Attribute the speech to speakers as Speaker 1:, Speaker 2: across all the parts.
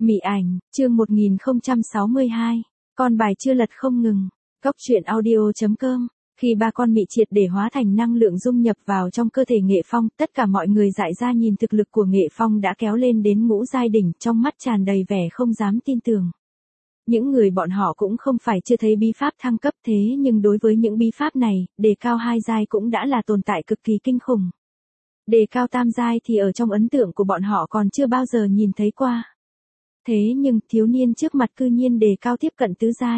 Speaker 1: Mị ảnh, chương 1062. Con bài chưa lật không ngừng. Cốc truyện audio.com. Khi ba con mị triệt để hóa thành năng lượng dung nhập vào trong cơ thể Nghệ Phong, tất cả mọi người dại ra nhìn thực lực của Nghệ Phong đã kéo lên đến ngũ giai đỉnh, trong mắt tràn đầy vẻ không dám tin tưởng. Những người bọn họ cũng không phải chưa thấy bí pháp thăng cấp thế, nhưng đối với những bí pháp này, đề cao 2 giai cũng đã là tồn tại cực kỳ kinh khủng. Đề cao tam giai thì ở trong ấn tượng của bọn họ còn chưa bao giờ nhìn thấy qua. Thế nhưng thiếu niên trước mặt cư nhiên đề cao tiếp cận tứ giai.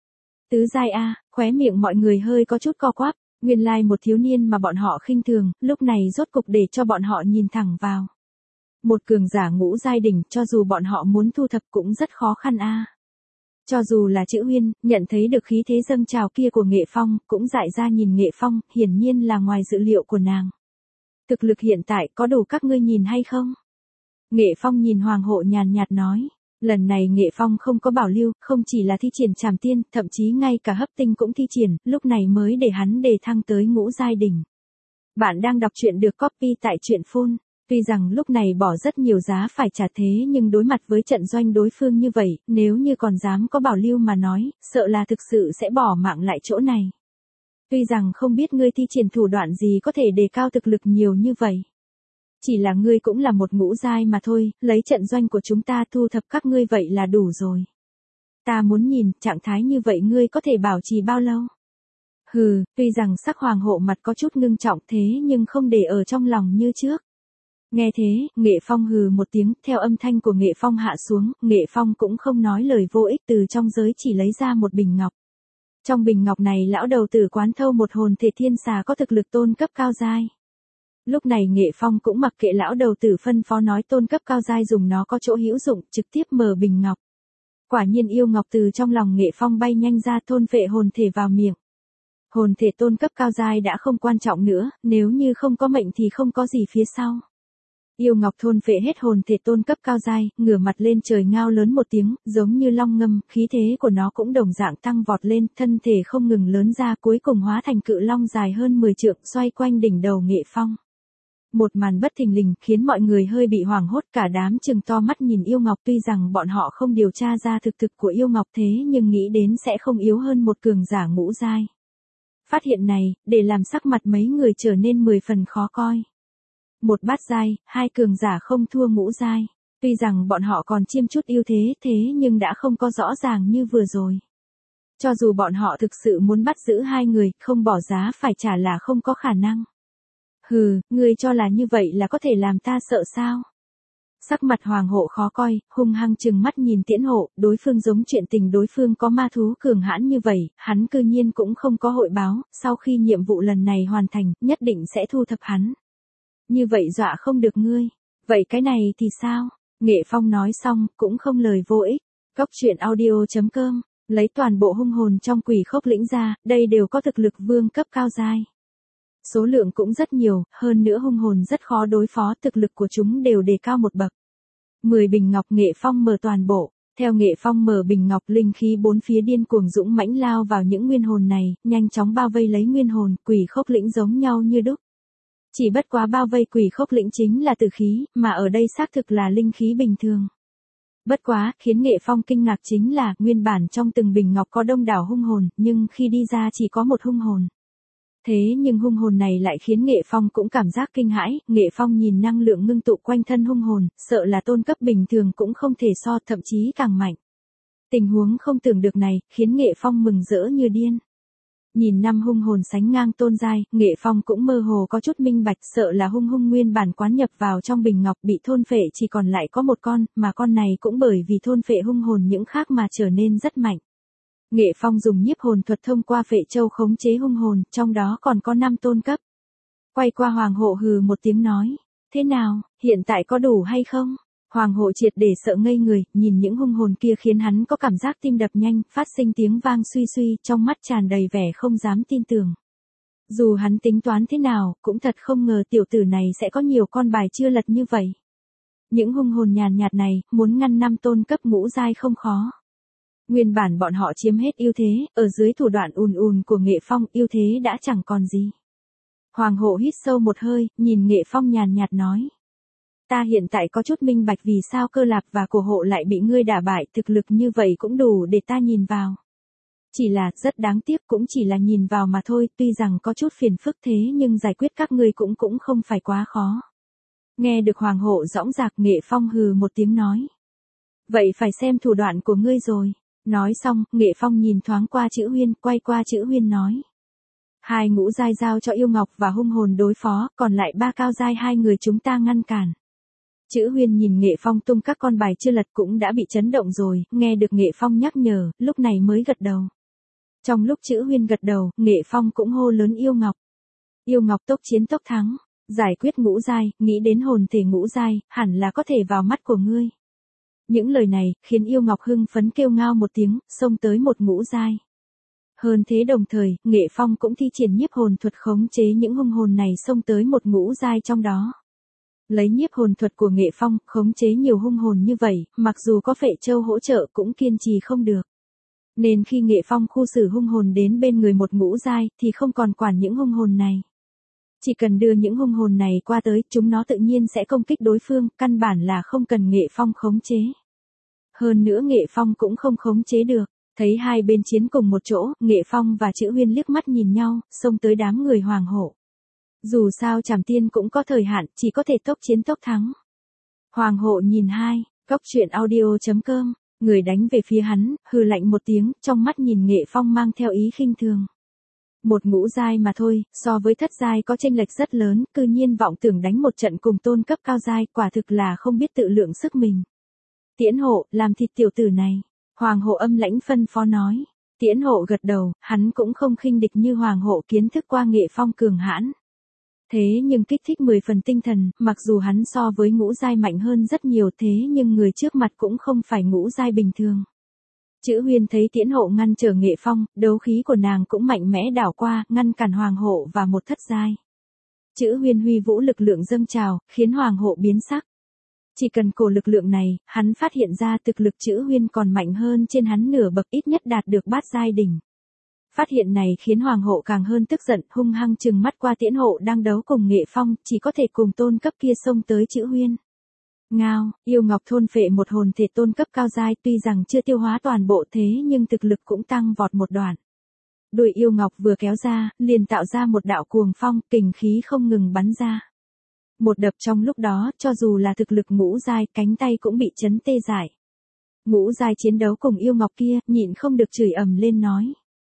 Speaker 1: Tứ giai a, khóe miệng mọi người hơi có chút co quắp, nguyên lai một thiếu niên mà bọn họ khinh thường, lúc này rốt cục để cho bọn họ nhìn thẳng vào. Một cường giả ngũ giai đỉnh, cho dù bọn họ muốn thu thập cũng rất khó khăn a. Cho dù là Chữ Huyên, nhận thấy được khí thế dâng trào kia của Nghệ Phong, cũng dại ra nhìn Nghệ Phong, hiển nhiên là ngoài dự liệu của nàng. Thực lực hiện tại có đủ các ngươi nhìn hay không? Nghệ Phong nhìn Hoàng hậu nhàn nhạt nói. Lần này Nghệ Phong không có bảo lưu, không chỉ là thi triển trảm tiên, thậm chí ngay cả hấp tinh cũng thi triển, lúc này mới để hắn đề thăng tới ngũ giai đỉnh. Bạn đang đọc truyện được copy tại truyện phun. Tuy rằng lúc này bỏ rất nhiều giá phải trả thế, nhưng đối mặt với trận doanh đối phương như vậy, nếu như còn dám có bảo lưu mà nói, sợ là thực sự sẽ bỏ mạng lại chỗ này. Tuy rằng không biết ngươi thi triển thủ đoạn gì có thể đề cao thực lực nhiều như vậy. Chỉ là ngươi cũng là một ngũ giai mà thôi, lấy trận doanh của chúng ta thu thập các ngươi vậy là đủ rồi. Ta muốn nhìn, trạng thái như vậy ngươi có thể bảo trì bao lâu? Hừ, tuy rằng sắc hoàng hậu mặt có chút ngưng trọng thế nhưng không để ở trong lòng như trước. Nghe thế, Nghệ Phong hừ một tiếng, theo âm thanh của Nghệ Phong hạ xuống, Nghệ Phong cũng không nói lời vô ích, từ trong giới chỉ lấy ra một bình ngọc. Trong bình ngọc này lão đầu tử quán thâu một hồn thể thiên xà có thực lực tôn cấp cao giai. Lúc này Nghệ Phong cũng mặc kệ lão đầu tử phân phó nói tôn cấp cao giai dùng nó có chỗ hữu dụng, trực tiếp mở bình ngọc. Quả nhiên yêu ngọc từ trong lòng Nghệ Phong bay nhanh ra, thôn phệ hồn thể vào miệng. Hồn thể tôn cấp cao giai đã không quan trọng nữa, nếu như không có mệnh thì không có gì phía sau. Yêu ngọc thôn phệ hết hồn thể tôn cấp cao giai, ngửa mặt lên trời ngao lớn một tiếng, giống như long ngâm, khí thế của nó cũng đồng dạng tăng vọt lên, thân thể không ngừng lớn ra, cuối cùng hóa thành cự long dài hơn 10 trượng, xoay quanh đỉnh đầu Nghệ Phong. Một màn bất thình lình khiến mọi người hơi bị hoảng hốt, cả đám trừng to mắt nhìn yêu ngọc, tuy rằng bọn họ không điều tra ra thực lực của yêu ngọc thế nhưng nghĩ đến sẽ không yếu hơn một cường giả ngũ giai. Phát hiện này, để làm sắc mặt mấy người trở nên 10 phần khó coi. Một bát giai, hai cường giả không thua ngũ giai. Tuy rằng bọn họ còn chiêm chút ưu thế nhưng đã không có rõ ràng như vừa rồi. Cho dù bọn họ thực sự muốn bắt giữ hai người, không bỏ giá phải trả là không có khả năng. Hừ, ngươi cho là như vậy là có thể làm ta sợ sao? Sắc mặt hoàng hậu khó coi, hung hăng trừng mắt nhìn Tiễn Hộ, đối phương giống chuyện tình đối phương có ma thú cường hãn như vậy, hắn cư nhiên cũng không có hội báo, sau khi nhiệm vụ lần này hoàn thành, nhất định sẽ thu thập hắn. Như vậy dọa không được ngươi. Vậy cái này thì sao? Nghệ Phong nói xong, cũng không lời vô ích. Cốc truyện audio.com, lấy toàn bộ hung hồn trong quỷ khốc lĩnh ra, đây đều có thực lực vương cấp cao giai. Số lượng cũng rất nhiều, hơn nữa hung hồn rất khó đối phó, thực lực của chúng đều đề cao một bậc. 10 bình ngọc Nghệ Phong mở toàn bộ. Theo Nghệ Phong mở bình ngọc, linh khí bốn phía điên cuồng dũng mãnh lao vào những nguyên hồn này, nhanh chóng bao vây lấy nguyên hồn, quỷ khốc lĩnh giống nhau như đúc. Chỉ bất quá bao vây quỷ khốc lĩnh chính là tử khí, mà ở đây xác thực là linh khí bình thường. Bất quá, khiến Nghệ Phong kinh ngạc chính là, nguyên bản trong từng bình ngọc có đông đảo hung hồn, nhưng khi đi ra chỉ có một hung hồn. Thế nhưng hung hồn này lại khiến Nghệ Phong cũng cảm giác kinh hãi, Nghệ Phong nhìn năng lượng ngưng tụ quanh thân hung hồn, sợ là tôn cấp bình thường cũng không thể so, thậm chí càng mạnh. Tình huống không tưởng được này, khiến Nghệ Phong mừng rỡ như điên. Nhìn năm hung hồn sánh ngang tôn giai, Nghệ Phong cũng mơ hồ có chút minh bạch, sợ là hung nguyên bản quán nhập vào trong bình ngọc bị thôn phệ chỉ còn lại có một con, mà con này cũng bởi vì thôn phệ hung hồn những khác mà trở nên rất mạnh. Nghệ Phong dùng nhiếp hồn thuật thông qua phệ châu khống chế hung hồn, trong đó còn có 5 tôn cấp. Quay qua hoàng hậu hừ một tiếng nói, thế nào, hiện tại có đủ hay không? Hoàng hậu triệt để sợ ngây người, nhìn những hung hồn kia khiến hắn có cảm giác tim đập nhanh, phát sinh tiếng vang suy suy, trong mắt tràn đầy vẻ không dám tin tưởng. Dù hắn tính toán thế nào, cũng thật không ngờ tiểu tử này sẽ có nhiều con bài chưa lật như vậy. Những hung hồn nhàn nhạt này, muốn ngăn 5 tôn cấp ngũ giai không khó. Nguyên bản bọn họ chiếm hết ưu thế, ở dưới thủ đoạn ùn của Nghệ Phong, ưu thế đã chẳng còn gì. Hoàng hậu hít sâu một hơi, nhìn Nghệ Phong nhàn nhạt nói. Ta hiện tại có chút minh bạch vì sao Cơ Lạp và Cổ Hộ lại bị ngươi đả bại, thực lực như vậy cũng đủ để ta nhìn vào. Chỉ là, rất đáng tiếc cũng chỉ là nhìn vào mà thôi, tuy rằng có chút phiền phức thế nhưng giải quyết các ngươi cũng không phải quá khó. Nghe được Hoàng Hộ dõng dạc, Nghệ Phong hừ một tiếng nói. Vậy phải xem thủ đoạn của ngươi rồi. Nói xong, Nghệ Phong nhìn thoáng qua Chữ Huyên, quay qua Chữ Huyên nói. 2 ngũ giai giao cho yêu ngọc và hung hồn đối phó, còn lại 3 cao giai 2 người chúng ta ngăn cản. Chữ Huyên nhìn Nghệ Phong tung các con bài chưa lật cũng đã bị chấn động rồi, nghe được Nghệ Phong nhắc nhở, lúc này mới gật đầu. Trong lúc Chữ Huyên gật đầu, Nghệ Phong cũng hô lớn yêu ngọc. Yêu ngọc tốc chiến tốc thắng, giải quyết ngũ giai, nghĩ đến hồn thể ngũ giai, hẳn là có thể vào mắt của ngươi. Những lời này, khiến yêu ngọc hưng phấn kêu ngao một tiếng, xông tới một ngũ giai. Hơn thế đồng thời, Nghệ Phong cũng thi triển nhiếp hồn thuật khống chế những hung hồn này xông tới một ngũ giai trong đó. Lấy nhiếp hồn thuật của Nghệ Phong, khống chế nhiều hung hồn như vậy, mặc dù có Phệ Châu hỗ trợ cũng kiên trì không được. Nên khi Nghệ Phong khu xử hung hồn đến bên người một ngũ giai, thì không còn quản những hung hồn này. Chỉ cần đưa những hung hồn này qua tới, chúng nó tự nhiên sẽ công kích đối phương, căn bản là không cần Nghệ Phong khống chế. Hơn nữa Nghệ Phong cũng không khống chế được. Thấy hai bên chiến cùng một chỗ, Nghệ Phong và Chữ Huyên liếc mắt nhìn nhau, xông tới đám người Hoàng Hộ. Dù sao Trảm Tiên cũng có thời hạn, chỉ có thể tốc chiến tốc thắng. Hoàng Hộ nhìn Góc truyện audio.com, người đánh về phía hắn, hừ lạnh một tiếng, trong mắt nhìn Nghệ Phong mang theo ý khinh thường. Một ngũ giai mà thôi, so với thất giai có chênh lệch rất lớn, cư nhiên vọng tưởng đánh một trận cùng tôn cấp cao giai, quả thực là không biết tự lượng sức mình. Tiễn Hộ, làm thịt tiểu tử này. Hoàng Hộ âm lãnh phân phó nói. Tiễn Hộ gật đầu, hắn cũng không khinh địch như Hoàng Hộ kiến thức qua Nghệ Phong cường hãn. Thế nhưng kích thích 10 phần tinh thần, mặc dù hắn so với ngũ giai mạnh hơn rất nhiều thế nhưng người trước mặt cũng không phải ngũ giai bình thường. Chữ Huyên thấy Tiễn Hộ ngăn trở Nghệ Phong, đấu khí của nàng cũng mạnh mẽ đảo qua, ngăn cản Hoàng Hộ và một thất giai. Chữ Huyên huy vũ lực lượng dâng trào, khiến Hoàng Hộ biến sắc. Chỉ cần cổ lực lượng này, hắn phát hiện ra thực lực Chữ Huyên còn mạnh hơn trên hắn nửa bậc, ít nhất đạt được bát giai đỉnh. Phát hiện này khiến Hoàng Hộ càng hơn tức giận, hung hăng trừng mắt qua Tiễn Hộ đang đấu cùng Nghệ Phong, chỉ có thể cùng tôn cấp kia xông tới Chữ Huyên. Ngao, yêu ngọc thôn phệ một hồn thể tôn cấp cao giai, tuy rằng chưa tiêu hóa toàn bộ thế nhưng thực lực cũng tăng vọt một đoạn. Đuôi yêu ngọc vừa kéo ra, liền tạo ra một đạo cuồng phong, kình khí không ngừng bắn ra. Một đập trong lúc đó, cho dù là thực lực ngũ giai, cánh tay cũng bị chấn tê dại. Ngũ giai chiến đấu cùng yêu ngọc kia, nhịn không được chửi ầm lên nói.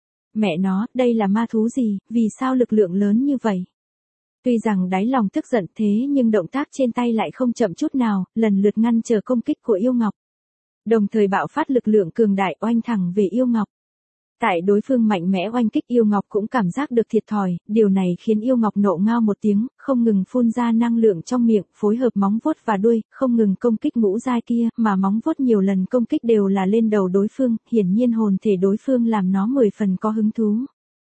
Speaker 1: Mẹ nó, đây là ma thú gì, vì sao lực lượng lớn như vậy? Tuy rằng đáy lòng tức giận thế nhưng động tác trên tay lại không chậm chút nào, lần lượt ngăn trở công kích của yêu ngọc. Đồng thời bạo phát lực lượng cường đại oanh thẳng về yêu ngọc. Tại đối phương mạnh mẽ oanh kích yêu ngọc cũng cảm giác được thiệt thòi, điều này khiến yêu ngọc nộ ngao một tiếng, không ngừng phun ra năng lượng trong miệng, phối hợp móng vuốt và đuôi, không ngừng công kích ngũ giai kia, mà móng vuốt nhiều lần công kích đều là lên đầu đối phương, hiển nhiên hồn thể đối phương làm nó 10 phần có hứng thú.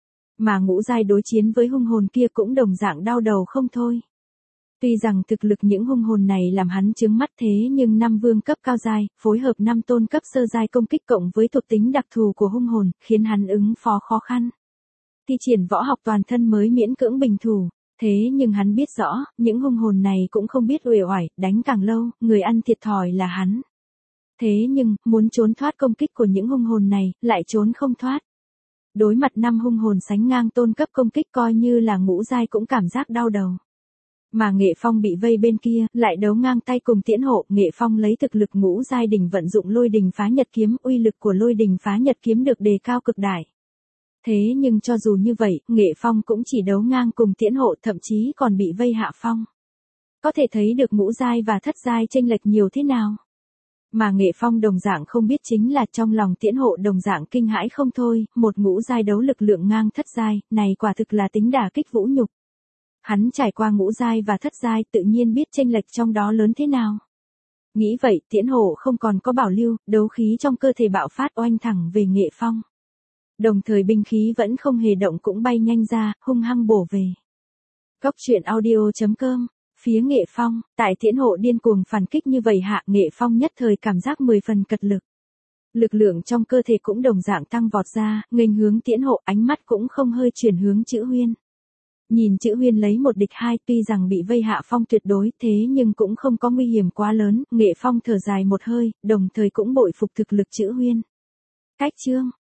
Speaker 1: Mà ngũ giai đối chiến với hung hồn kia cũng đồng dạng đau đầu không thôi. Tuy rằng thực lực những hung hồn này làm hắn chướng mắt thế nhưng 5 vương cấp cao giai, phối hợp 5 tôn cấp sơ giai công kích cộng với thuộc tính đặc thù của hung hồn, khiến hắn ứng phó khó khăn. Thi triển võ học toàn thân mới miễn cưỡng bình thủ, thế nhưng hắn biết rõ, những hung hồn này cũng không biết uể oải, đánh càng lâu, người ăn thiệt thòi là hắn. Thế nhưng, muốn trốn thoát công kích của những hung hồn này, lại trốn không thoát. Đối mặt 5 hung hồn sánh ngang tôn cấp công kích coi như là ngũ giai cũng cảm giác đau đầu. Mà Nghệ Phong bị vây bên kia, lại đấu ngang tay cùng Tiễn Hộ, Nghệ Phong lấy thực lực ngũ giai đỉnh vận dụng Lôi Đình Phá Nhật Kiếm, uy lực của Lôi Đình Phá Nhật Kiếm được đề cao cực đại. Thế nhưng cho dù như vậy, Nghệ Phong cũng chỉ đấu ngang cùng Tiễn Hộ, thậm chí còn bị vây hạ phong. Có thể thấy được ngũ giai và thất giai chênh lệch nhiều thế nào. Mà Nghệ Phong đồng dạng không biết chính là trong lòng Tiễn Hộ đồng dạng kinh hãi không thôi, một ngũ giai đấu lực lượng ngang thất giai, này quả thực là tính đả kích vũ nhục. Hắn trải qua ngũ giai và thất giai tự nhiên biết chênh lệch trong đó lớn thế nào. Nghĩ vậy, Tiễn Hộ không còn có bảo lưu, đấu khí trong cơ thể bạo phát oanh thẳng về Nghệ Phong. Đồng thời binh khí vẫn không hề động cũng bay nhanh ra, hung hăng bổ về. Góc truyện audio.com, phía Nghệ Phong, tại Tiễn Hộ điên cuồng phản kích như vậy hạ, Nghệ Phong nhất thời cảm giác 10 phần cật lực. Lực lượng trong cơ thể cũng đồng dạng tăng vọt ra, nghênh hướng Tiễn Hộ, ánh mắt cũng không hơi chuyển hướng Chữ Huyên. Nhìn chữ Huyên lấy một địch hai, tuy rằng bị vây hạ phong tuyệt đối thế nhưng cũng không có nguy hiểm quá lớn, Nghệ Phong thở dài một hơi, đồng thời cũng bội phục thực lực chữ Huyên. Cách chương